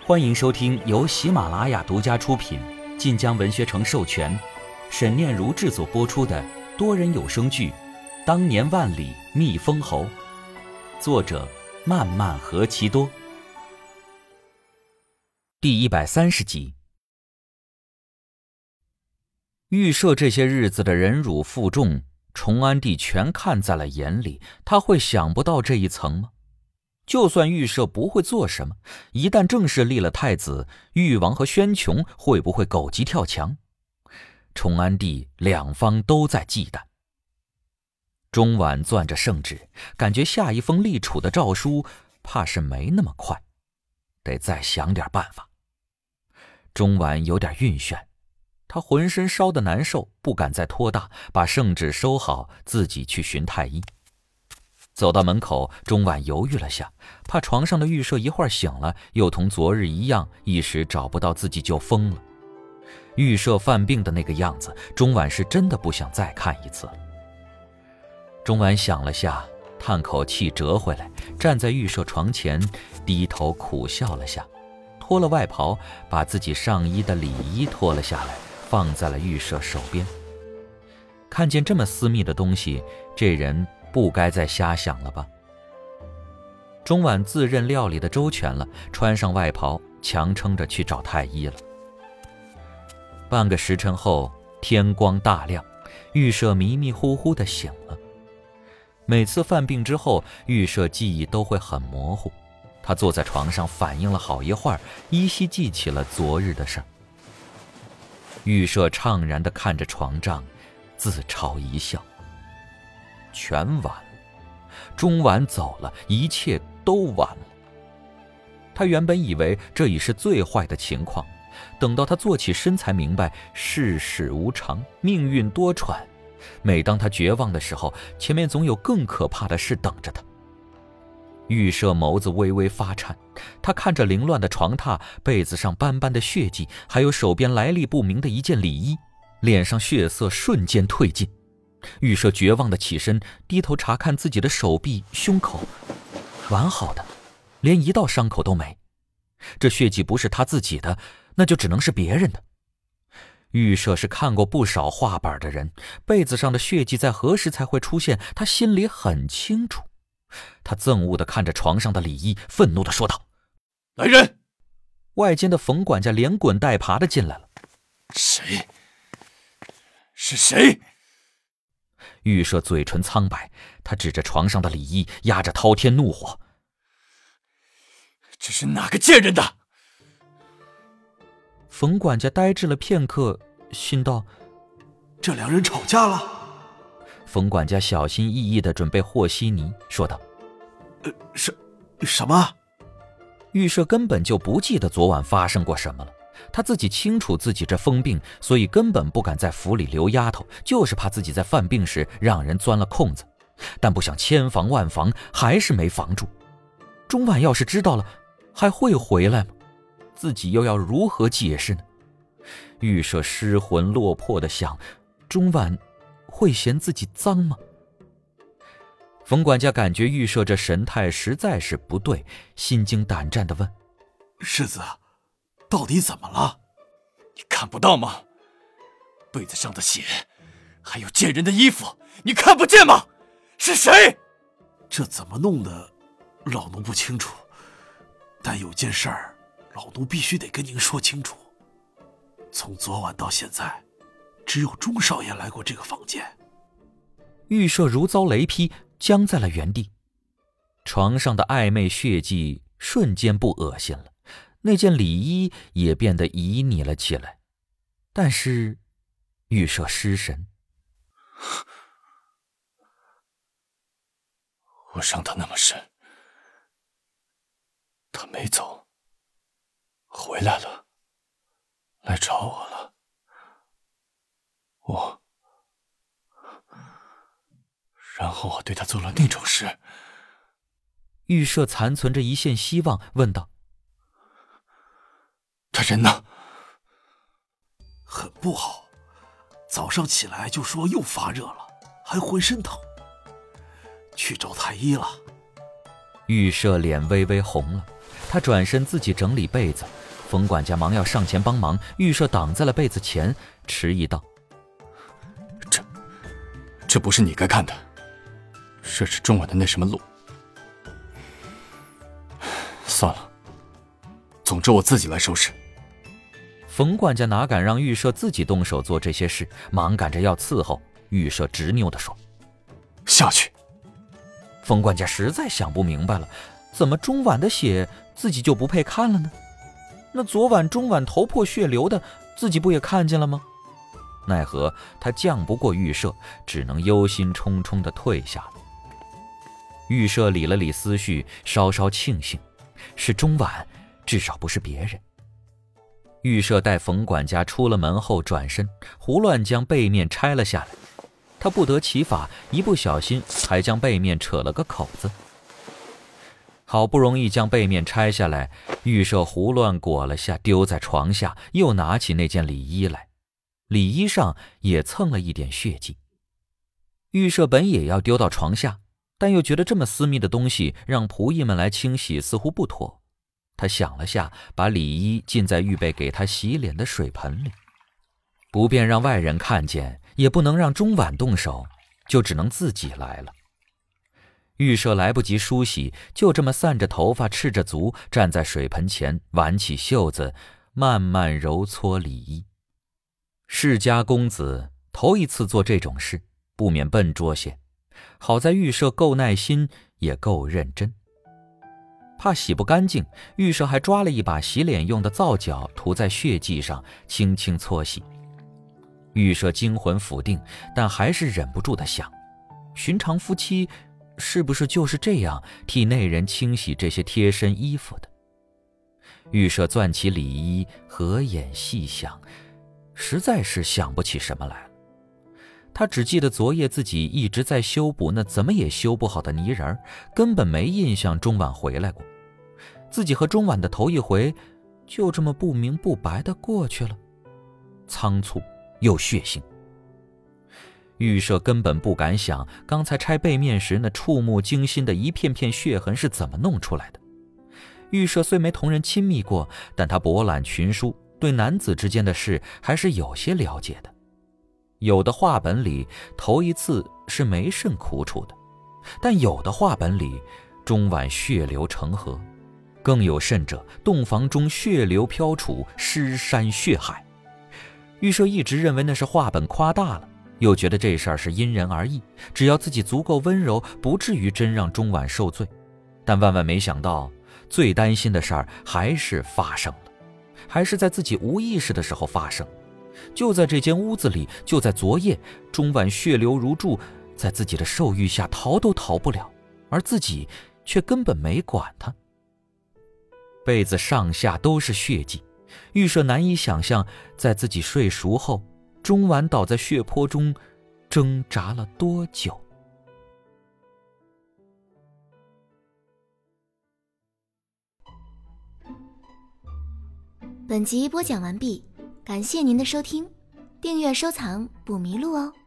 欢迎收听由喜马拉雅独家出品，晋江文学城授权，沈念如制作播出的多人有声剧《当年万里觅封侯》，作者漫漫何其多。第130集。预设这些日子的忍辱负重，崇安帝全看在了眼里，他会想不到这一层吗？就算预设不会做什么，一旦正式立了太子，誉王和宣琼会不会狗急跳墙？崇安帝两方都在忌惮。钟婉攥着圣旨，感觉下一封立储的诏书怕是没那么快，得再想点办法。钟婉有点晕眩，他浑身烧得难受，不敢再拖大，把圣旨收好，自己去寻太医。走到门口，钟婉犹豫了下，怕床上的预设一会儿醒了，又同昨日一样，一时找不到自己就疯了。预设犯病的那个样子，钟婉是真的不想再看一次了。钟婉想了下，叹口气折回来，站在预设床前，低头苦笑了下，脱了外袍，把自己上衣的里衣脱了下来，放在了预设手边。看见这么私密的东西，这人不该再瞎想了吧。钟婉自认料理的周全了，穿上外袍，强撑着去找太医了。半个时辰后，天光大亮，预设迷迷糊糊地醒了。每次犯病之后，预设记忆都会很模糊，他坐在床上反应了好一会儿，依稀记起了昨日的事儿。预设怅然地看着床帐，自嘲一笑。全完了，钟婉走了，一切都完了。他原本以为这已是最坏的情况，等到他坐起身才明白世事无常，命运多舛。每当他绝望的时候，前面总有更可怕的事等着他。预设眸子微微发颤，他看着凌乱的床榻，被子上斑斑的血迹，还有手边来历不明的一件里衣，脸上血色瞬间褪尽。预设绝望地起身，低头查看自己的手臂、胸口，完好的，连一道伤口都没。这血迹不是他自己的，那就只能是别人的。预设是看过不少画本的人，被子上的血迹在何时才会出现，他心里很清楚。他憎恶地看着床上的里衣，愤怒地说道：“ 来人！” 外间的冯管家连滚带爬地进来了。 谁？是谁？ 预设嘴唇苍白，他指着床上的里衣，压着滔天怒火：“ 这是哪个贱人的？” 冯管家呆滞了片刻，心道：“ 这两人吵架了。” 冯管家小心翼翼地准备和稀泥，说道：“ 什么？” 预设根本就不记得昨晚发生过什么了。他自己清楚自己这疯病，所以根本不敢在府里留丫头，就是怕自己在犯病时让人钻了空子。但不想千防万防，还是没防住。钟婉要是知道了，还会回来吗？自己又要如何解释呢？预设失魂落魄地想，钟婉会嫌自己脏吗？冯管家感觉预设这神态实在是不对，心惊胆战地问：“ 世子，到底怎么了？”“ 你看不到吗？被子上的血，还有贱人的衣服，你看不见吗？是谁？”“ 这怎么弄的，老奴不清楚。但有件事儿，老奴必须得跟您说清楚。从昨晚到现在，只有钟少爷来过这个房间。” 预设如遭雷劈，僵在了原地。床上的暧昧血迹瞬间不恶心了，那件里衣也变得旖旎了起来。但是预设失神。 我伤他那么深，他没走，回来了，来找我了。然后我对他做了那种事。 预设残存着一线希望，问道：“ 他人呢？”“ 很不好，早上起来就说又发热了，还浑身疼，去找太医了。” 预设脸微微红了，他转身自己整理被子，冯管家忙要上前帮忙，预设挡在了被子前，迟疑道： 这不是你该看的，这是中晚的那什么路。算了，总之我自己来收拾。 冯管家哪敢让预设自己动手做这些事，忙赶着要伺候。预设执拗地说： 下去。 冯管家实在想不明白了，怎么中晚的血自己就不配看了呢？那昨晚中晚头破血流的，自己不也看见了吗？奈何他犟不过预设，只能忧心忡忡地退下了。预设理了理思绪，稍稍庆幸，是中晚，至少不是别人。预设带冯管家出了门后转身，胡乱将被面拆了下来。他不得其法，一不小心还将被面扯了个口子。好不容易将被面拆下来，预设胡乱裹了下，丢在床下，又拿起那件里衣来，里衣上也蹭了一点血迹。预设本也要丢到床下，但又觉得这么私密的东西让仆役们来清洗似乎不妥。他想了下，把里衣浸在预备给他洗脸的水盆里，不便让外人看见，也不能让中晚动手，就只能自己来了。预设来不及梳洗，就这么散着头发，赤着足站在水盆前，挽起袖子，慢慢揉搓里衣。世家公子头一次做这种事，不免笨拙些。好在预设够耐心，也够认真。怕洗不干净，预设还抓了一把洗脸用的皂角，涂在血迹上，轻轻搓洗。预设惊魂甫定，但还是忍不住地想，寻常夫妻是不是就是这样替内人清洗这些贴身衣服的？预设攥起里衣，合眼细想，实在是想不起什么来了。他只记得昨夜自己一直在修补那怎么也修不好的泥人，根本没印象中晚回来过。自己和中晚的头一回就这么不明不白地过去了，仓促又血腥。预设根本不敢想刚才拆被面时那触目惊心的一片片血痕是怎么弄出来的。预设虽没同人亲密过，但他博览群书，对男子之间的事还是有些了解的。有的话本里头一次是没甚苦楚的，但有的话本里中晚血流成河，更有甚者洞房中血流飘杵，尸山血海。预设一直认为那是话本夸大了，又觉得这事儿是因人而异，只要自己足够温柔，不至于真让中晚受罪。但万万没想到，最担心的事儿还是发生了，还是在自己无意识的时候发生。就在这间屋子里，就在昨夜，中晚血流如注，在自己的受欲下逃都逃不了，而自己却根本没管他。被子上下都是血迹，预设难以想象，在自己睡熟后，中晚倒在血泊中挣扎了多久。 本集播讲完毕，感谢您的收听，订阅收藏不迷路哦。